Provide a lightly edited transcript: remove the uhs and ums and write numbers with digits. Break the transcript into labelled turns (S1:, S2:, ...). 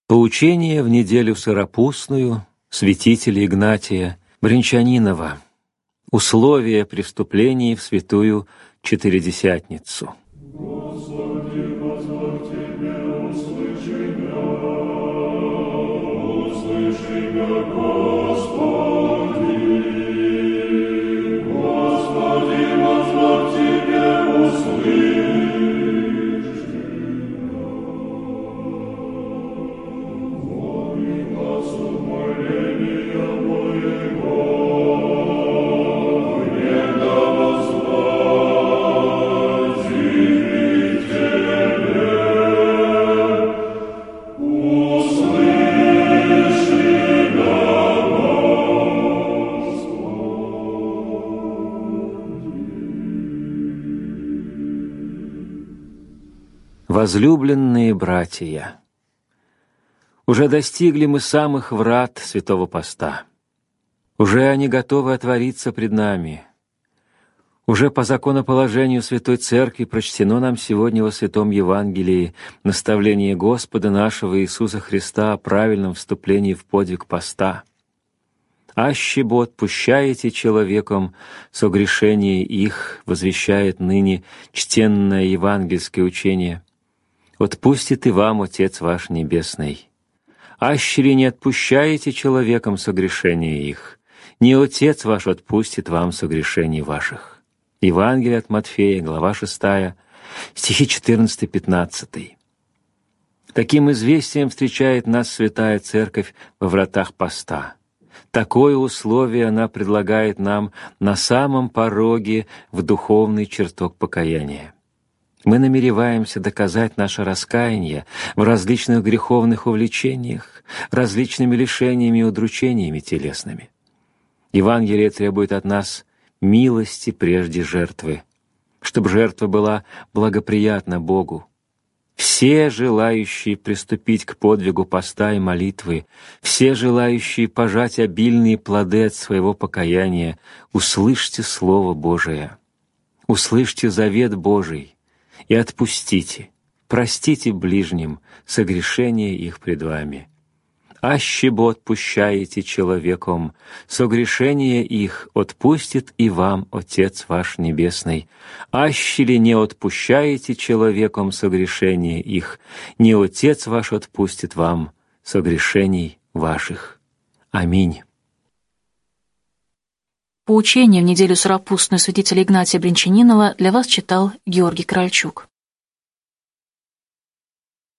S1: Поучение в неделю сыропустную святителя Игнатия Брянчанинова. Условия при вступлении в святую Четыредесятницу.
S2: Господи, позволь Тебе, услыши меня, Господи. Господи, позволь Тебе, услыши меня. Помни глаз умоления моего,
S1: Возлюбленные братья, уже достигли мы самых врат святого поста. Уже они готовы отвориться пред нами. Уже по законоположению Святой Церкви прочтено нам сегодня во Святом Евангелии наставление Господа нашего Иисуса Христа о правильном вступлении в подвиг поста. «Аще бы отпущаете человеком согрешение их», возвещает ныне чтенное евангельское учение, «отпустит и вам Отец ваш Небесный. Аще ли не отпущаете человеком согрешение их, не Отец ваш отпустит вам согрешений ваших». Евангелие от Матфея, глава 6, стихи 14-15. Таким известием встречает нас Святая Церковь во вратах поста. Такое условие она предлагает нам на самом пороге в духовный чертог покаяния. Мы намереваемся доказать наше раскаяние в различных греховных увлечениях, различными лишениями и удручениями телесными. Евангелие требует от нас милости прежде жертвы, чтобы жертва была благоприятна Богу. Все желающие приступить к подвигу поста и молитвы, все желающие пожать обильные плоды от своего покаяния, услышьте Слово Божие, услышьте завет Божий и отпустите, простите ближним согрешения их пред вами. Аще бы отпущаете человеком согрешения их, отпустит и вам Отец ваш Небесный. Аще ли не отпущаете человеком согрешения их, не Отец ваш отпустит вам согрешений ваших. Аминь.
S3: Поучение в неделю сыропустную святителя Игнатия Брянчанинова для вас читал Георгий Корольчук.